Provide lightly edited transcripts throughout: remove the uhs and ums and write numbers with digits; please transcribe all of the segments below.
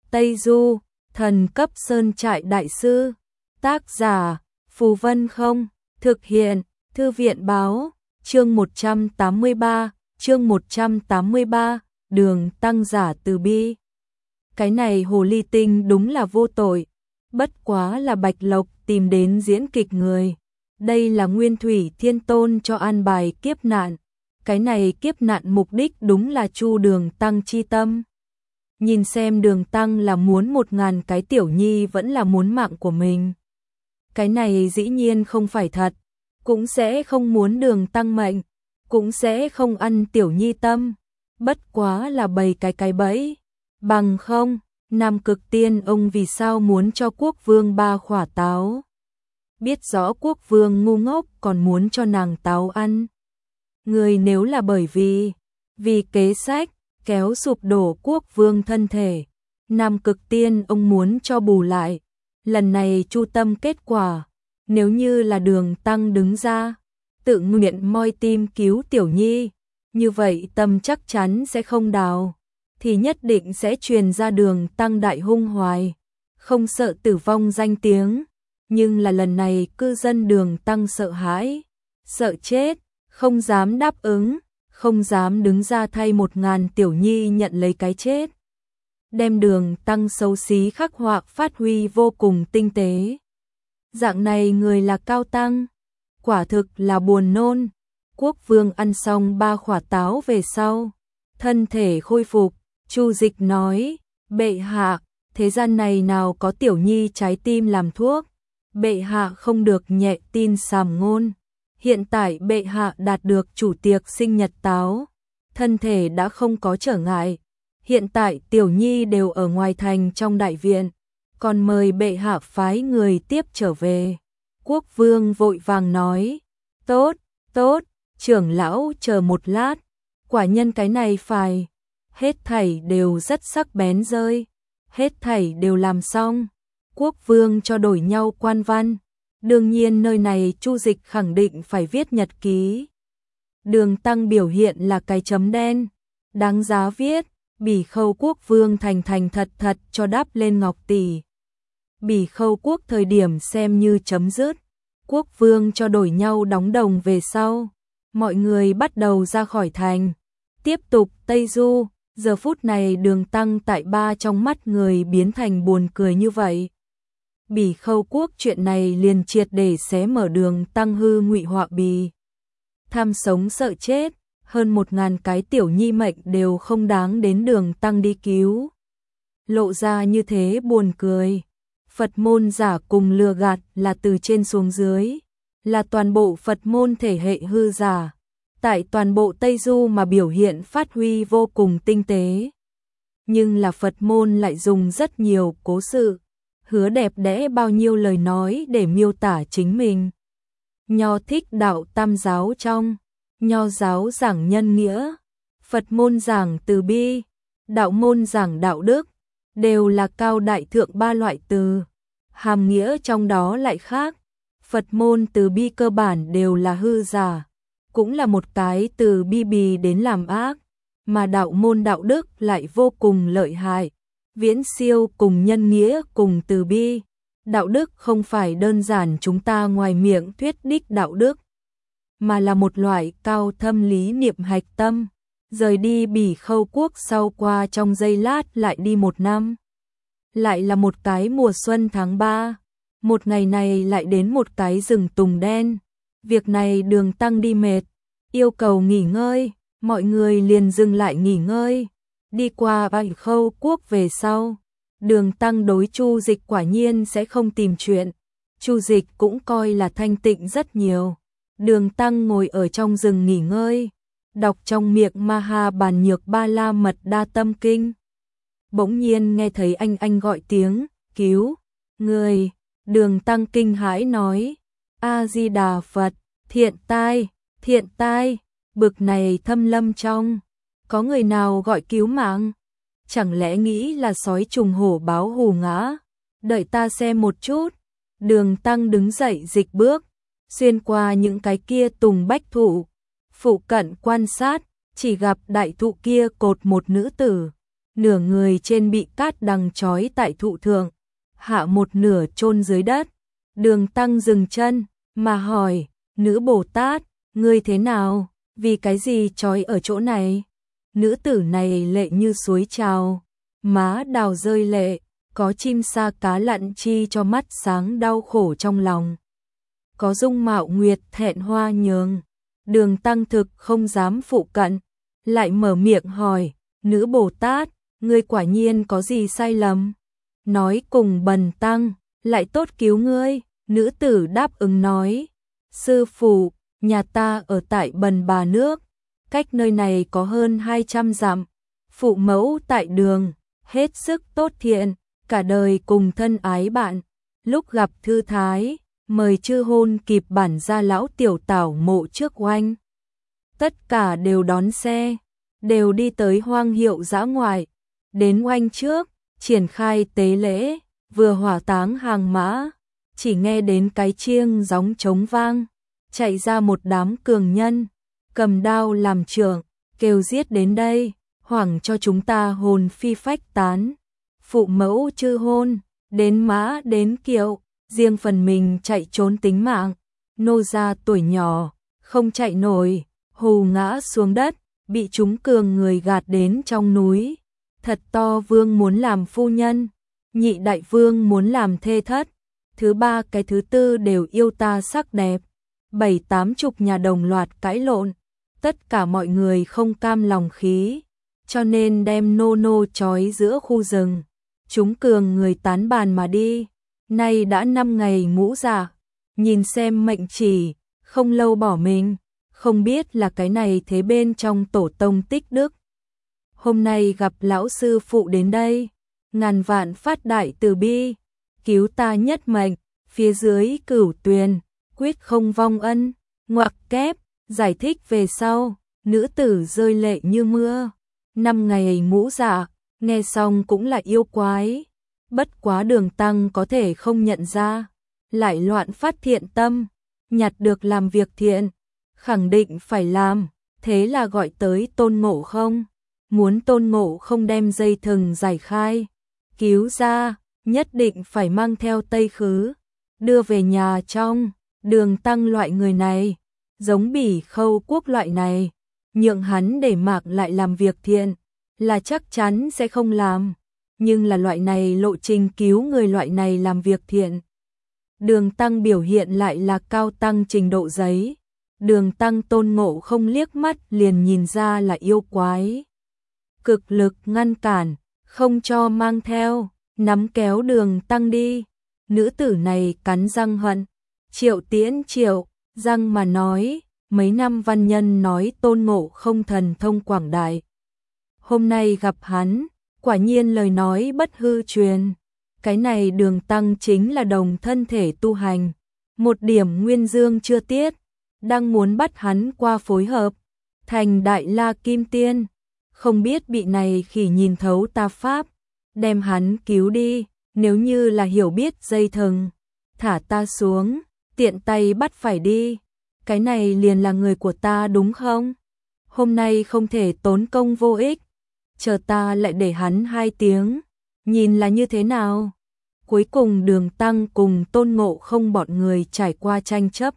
Tây Du, thần cấp sơn trại đại sư. Tác giả, Phù Vân Không. Thực hiện, Thư viện báo. Chương 183, Đường Tăng giả từ bi. Cái này hồ ly tinh đúng là vô tội. Bất quá là Bạch Lộc tìm đến diễn kịch người. Đây là Nguyên Thủy Thiên Tôn cho an bài kiếp nạn. Cái này kiếp nạn mục đích đúng là chu Đường Tăng chi tâm. Nhìn xem Đường Tăng là muốn 1000 cái tiểu nhi vẫn là muốn mạng của mình. Cái này dĩ nhiên không phải thật. Cũng sẽ không muốn Đường Tăng mệnh. Cũng sẽ không ăn tiểu nhi tâm. Bất quá là bày cái bẫy. Bằng không, Nam Cực Tiên ông vì sao muốn cho quốc vương 3 quả táo? Biết rõ quốc vương ngu ngốc còn muốn cho nàng táo ăn. Người nếu là bởi vì kế sách, kéo sụp đổ quốc vương thân thể. Nam Cực Tiên ông muốn cho bù lại. Lần này chu tâm kết quả. Nếu như là Đường Tăng đứng ra, tự nguyện moi tim cứu tiểu nhi. Như vậy tâm chắc chắn sẽ không đào. Thì nhất định sẽ truyền ra Đường Tăng đại hung hoài. Không sợ tử vong danh tiếng. Nhưng là lần này cư dân Đường Tăng sợ hãi. Sợ chết, không dám đáp ứng. Không dám đứng ra thay 1000 tiểu nhi nhận lấy cái chết. Đem Đường Tăng xấu xí khắc họa phát huy vô cùng tinh tế. Dạng này người là cao tăng. Quả thực là buồn nôn. Quốc vương ăn xong 3 quả táo về sau. Thân thể khôi phục. Chu Dịch nói, bệ hạ, thế gian này nào có tiểu nhi trái tim làm thuốc. Bệ hạ không được nhẹ tin sàm ngôn. Hiện tại bệ hạ đạt được chủ tiệc sinh nhật táo. Thân thể đã không có trở ngại. Hiện tại tiểu nhi đều ở ngoài thành trong đại viện. Còn mời bệ hạ phái người tiếp trở về. Quốc vương vội vàng nói, tốt, trưởng lão chờ một lát. Quả nhân cái này phải. Hết thảy đều rất sắc bén rơi. Hết thảy đều làm xong. Quốc vương cho đổi nhau quan văn. Đương nhiên nơi này Chu Dịch khẳng định phải viết nhật ký. Đường Tăng biểu hiện là cái chấm đen. Đáng giá viết. Bỉ Khâu quốc vương thành thật cho đáp lên ngọc tỷ. Bỉ Khâu quốc thời điểm xem như chấm dứt. Quốc vương cho đổi nhau đóng đồng về sau. Mọi người bắt đầu ra khỏi thành. Tiếp tục Tây Du. Giờ phút này Đường Tăng tại ba trong mắt người biến thành buồn cười như vậy. Bỉ Khâu quốc chuyện này liền triệt để xé mở Đường Tăng hư ngụy họa bì. Tham sống sợ chết, hơn 1000 cái tiểu nhi mệnh đều không đáng đến Đường Tăng đi cứu. Lộ ra như thế buồn cười. Phật môn giả cùng lừa gạt là từ trên xuống dưới, là toàn bộ Phật môn thể hệ hư giả. Tại toàn bộ Tây Du mà biểu hiện phát huy vô cùng tinh tế. Nhưng là Phật môn lại dùng rất nhiều cố sự, hứa đẹp đẽ bao nhiêu lời nói để miêu tả chính mình. Nho thích đạo tam giáo trong, Nho giáo giảng nhân nghĩa, Phật môn giảng từ bi, đạo môn giảng đạo đức, đều là cao đại thượng 3 loại từ. Hàm nghĩa trong đó lại khác. Phật môn từ bi cơ bản đều là hư giả. Cũng là một cái từ bi bì đến làm ác, mà đạo môn đạo đức lại vô cùng lợi hại, viễn siêu cùng nhân nghĩa cùng từ bi. Đạo đức không phải đơn giản chúng ta ngoài miệng thuyết đích đạo đức, mà là một loại cao thâm lý niệm hạch tâm. Rời đi Bỉ Khâu quốc sau qua trong giây lát lại đi 1 năm. Lại là một cái mùa xuân tháng 3, một ngày này lại đến một cái rừng tùng đen. Việc này Đường Tăng đi mệt, yêu cầu nghỉ ngơi, mọi người liền dừng lại nghỉ ngơi. Đi qua Bỉ Khâu quốc về sau, Đường Tăng đối Chu Dịch quả nhiên sẽ không tìm chuyện. Chu Dịch cũng coi là thanh tịnh rất nhiều. Đường Tăng ngồi ở trong rừng nghỉ ngơi, đọc trong miệng Maha Bàn Nhược Ba La Mật Đa Tâm Kinh. Bỗng nhiên nghe thấy anh gọi tiếng, cứu, người. Đường Tăng kinh hãi nói, A-di-đà Phật, thiện tai, bực này thâm lâm trong, có người nào gọi cứu mạng? Chẳng lẽ nghĩ là sói trùng hổ báo hù ngã? Đợi ta xem một chút. Đường Tăng đứng dậy dịch bước, xuyên qua những cái kia tùng bách thụ, phụ cận quan sát, chỉ gặp đại thụ kia cột một nữ tử. nửa người trên bị cát đằng trói tại thụ thượng, hạ một nửa chôn dưới đất. Đường Tăng dừng chân, mà hỏi, nữ Bồ Tát, ngươi thế nào, vì cái gì trói ở chỗ này? Nữ tử này lệ như suối trào, má đào rơi lệ, có chim sa cá lặn chi cho mắt sáng đau khổ trong lòng. Có dung mạo nguyệt thẹn hoa nhường, Đường Tăng thực không dám phụ cận, lại mở miệng hỏi, nữ Bồ Tát, ngươi quả nhiên có gì sai lầm? Nói cùng Bần Tăng, lại tốt cứu ngươi. Nữ tử đáp ứng nói, sư phụ, nhà ta ở tại Bần Bà Nước, cách nơi này có hơn 200 dặm. Phụ mẫu tại đường, hết sức tốt thiện, cả đời cùng thân ái bạn. Lúc gặp thư thái, mời chư hôn kịp bản gia lão tiểu tảo mộ trước oanh. Tất cả đều đón xe, đều đi tới hoang hiệu dã ngoại. Đến oanh trước, triển khai tế lễ, vừa hỏa táng hàng mã. Chỉ nghe đến cái chiêng gióng trống vang, chạy ra một đám cường nhân, cầm đao làm trưởng, kêu giết đến đây, hoảng cho chúng ta hồn phi phách tán. Phụ mẫu chư hôn, đến mã đến kiệu, riêng phần mình chạy trốn tính mạng. Nô gia tuổi nhỏ, không chạy nổi, hù ngã xuống đất, bị chúng cường người gạt đến trong núi. Thật to vương muốn làm phu nhân, nhị đại vương muốn làm thê thất. Thứ ba cái thứ tư đều yêu ta sắc đẹp, 7-80 nhà đồng loạt cãi lộn, tất cả mọi người không cam lòng khí, cho nên đem nô nô trói giữa khu rừng, chúng cường người tán bàn mà đi. Nay đã 5 ngày ngũ dạ, nhìn xem mệnh chỉ, không lâu bỏ mình, không biết là cái này thế bên trong tổ tông tích đức. Hôm nay gặp lão sư phụ đến đây, ngàn vạn phát đại từ bi, cứu ta nhất mệnh, phía dưới cửu tuyền, quyết không vong ân. Ngoặc kép, giải thích về sau, nữ tử rơi lệ như mưa. 5 ngày ngũ dạ, nghe xong cũng là yêu quái. Bất quá Đường Tăng có thể không nhận ra, lại loạn phát thiện tâm, nhặt được làm việc thiện, khẳng định phải làm, thế là gọi tới Tôn Ngộ Không. Muốn Tôn Ngộ Không đem dây thừng giải khai, cứu ra, nhất định phải mang theo Tây Khứ, đưa về nhà trong. Đường Tăng loại người này, giống Bỉ Khâu Quốc loại này, nhượng hắn để mặc lại làm việc thiện, là chắc chắn sẽ không làm. Nhưng là loại này lộ trình cứu người loại này làm việc thiện. Đường Tăng biểu hiện lại là cao tăng trình độ giấy. Đường Tăng Tôn Ngộ Không liếc mắt liền nhìn ra là yêu quái. Cực lực ngăn cản, không cho mang theo, nắm kéo Đường Tăng đi. Nữ tử này cắn răng hận, Triệu Tiễn Triệu, răng mà nói, mấy năm văn nhân nói Tôn Ngộ Không thần thông quảng đại. Hôm nay gặp hắn, quả nhiên lời nói bất hư truyền. Cái này Đường Tăng chính là đồng thân thể tu hành, một điểm nguyên dương chưa tiết, đang muốn bắt hắn qua phối hợp, thành Đại La Kim Tiên. Không biết bị này khỉ nhìn thấu ta pháp, đem hắn cứu đi, nếu như là hiểu biết dây thừng, thả ta xuống, tiện tay bắt phải đi. Cái này liền là người của ta đúng không? Hôm nay không thể tốn công vô ích, chờ ta lại để hắn 2 tiếng, nhìn là như thế nào. Cuối cùng Đường Tăng cùng Tôn Ngộ Không bọn người trải qua tranh chấp,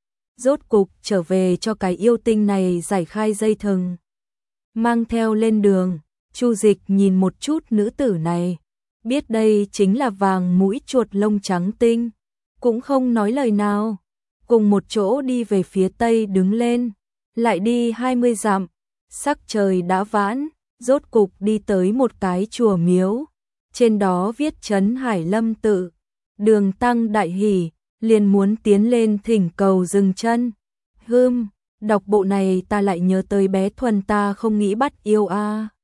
rốt cục trở về cho cái yêu tinh này giải khai dây thừng, mang theo lên đường. Chu Dịch nhìn một chút nữ tử này, biết đây chính là vàng mũi chuột lông trắng tinh, cũng không nói lời nào, cùng một chỗ đi về phía tây đứng lên, lại đi 20 dặm, sắc trời đã vãn, rốt cục đi tới một cái chùa miếu, trên đó viết Trấn Hải Lâm tự. Đường Tăng đại hỉ, liền muốn tiến lên thỉnh cầu dừng chân. Đọc bộ này ta lại nhớ tới bé Thuần ta không nghĩ bắt yêu a.